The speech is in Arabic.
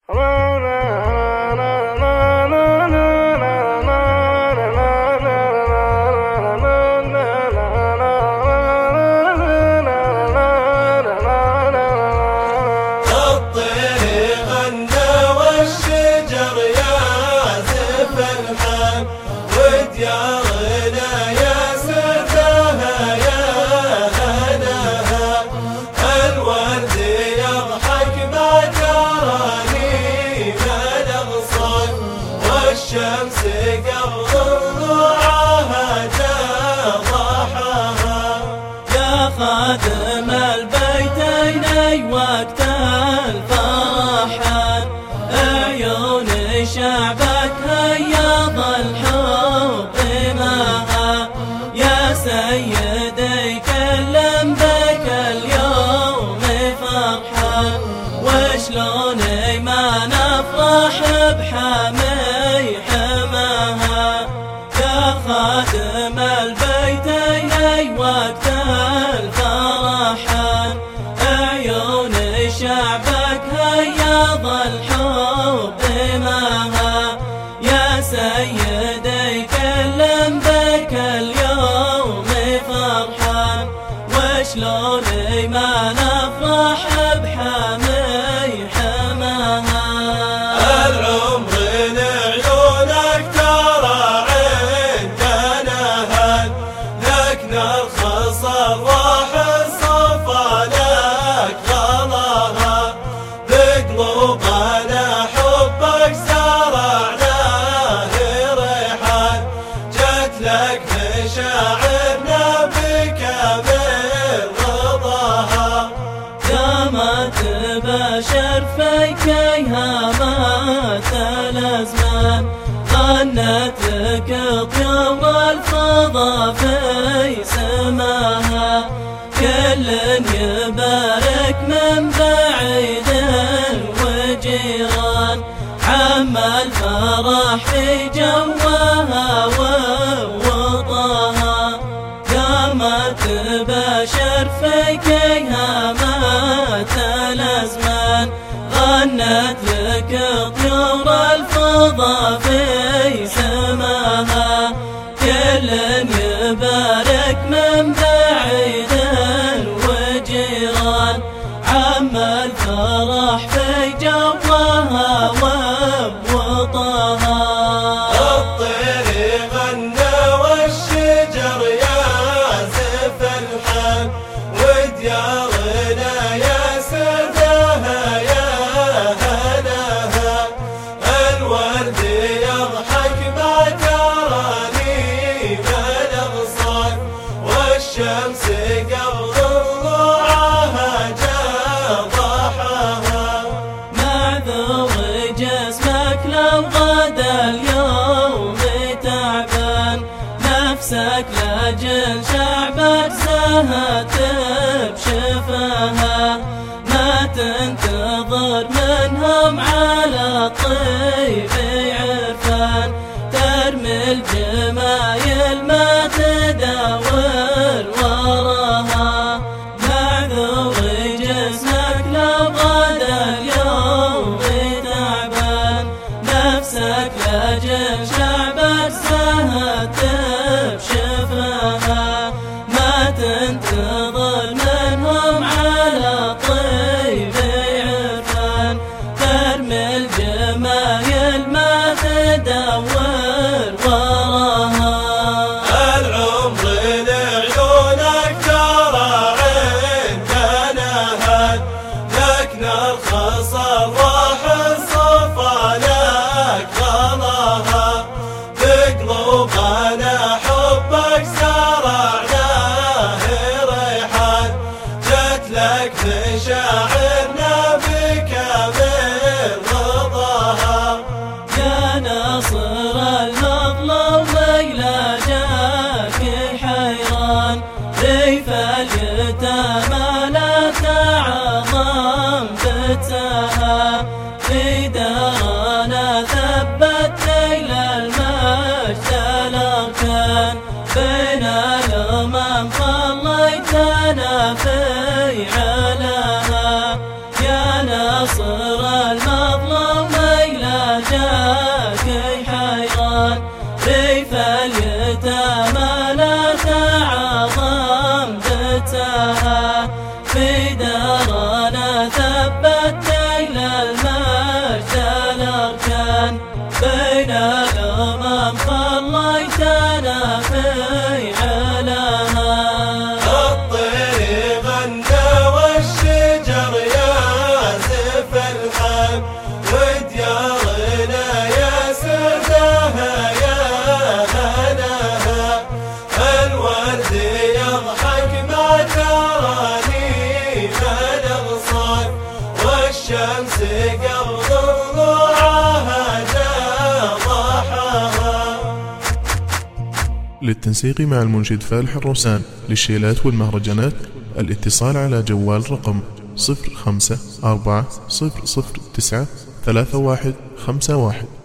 وديارنا يا سداها يا هناها، الورد يضحك ما تراني من أغصان، والشمس قبل ضلوعها ضحاها. يا خادم البيتين وقت الفرحان، عيون شعبك هياض الحب معها. يا سيدي كلم بك اليوم فرحان، وشلون ما نفرح بحمي حماها. يا خادم البيتين وقت الفرحان، عيون شعبك هياض الحب معها. يا سيدي كلم بك اليوم فرحان، وشلون ما نفرح بحمي حماها. العمر لعيونك ترى عندنا هان، لك نرخص الراح الصفا لك غلاها. بقلوبنا حبك زرعناه ريحان، جت لك مشاعرنا بكامل رضاها. يا ما تباشر فيك هامات الأزمان، غنت لك طيور الفضا في سماها. كل يبارك من بعيد وجيران، عم الفرح في جواها ووطاها. يا ما تباشر فيك هامات الأزمان، غنت لك طيور الفضا في سماها. كل يبارك من بعيد وجيران، عم الفرح في جواها ووطاها. الطير غنى والشجر يعزف الحان، وديارنا يا سداها يا هناها. الورد يضحك ما تراني من أغصان، والشمس قبل ضلوعها ضحاها. معذور جسمك لو غدا اليوم تعبان، نفسك لاجل شعبك زهت بشفاها. ما تنتظر منهم على طيب عرفان، ترمي الجمايل ما تداور وراها. معذور جسمك لو غدا اليوم تعبان، نفسك لاجل شعبك زهت بشفاها. ما تنتظر منهم على طيب عرفان، ترمي الجمايل ما تدور وراها. العمر لعيونك ترى عندنا هان، لك نرخص الراح الصفا لك غلاها. بقلوبنا حبك زرعناه ريحان، جت لك مشاعرنا بكامل رضاها. يا ناصر المظلوم ويلا جاك حيران، ريف اليتامى لا تعظم فتاها. في دارنا ثبت ليل المجد الأركان، بين الأمم خليتنا في علاها. يا ناصر المظلوم جاك حيران ريف اليتامى لا تعظم بتها في دارنا ثبت إلى المجد الأركان بين الأمم خليتنا في علمها الطير غنى والشجر ياسف الحب وديارنا يا سداها يا هناها الورد يضحك مع ترانيم الأغصان والشمس قبل طلوعها جاء ضحاها. للتنسيق مع المنشد فالح الروسان للشيلات والمهرجانات الاتصال على جوال رقم 0540093151.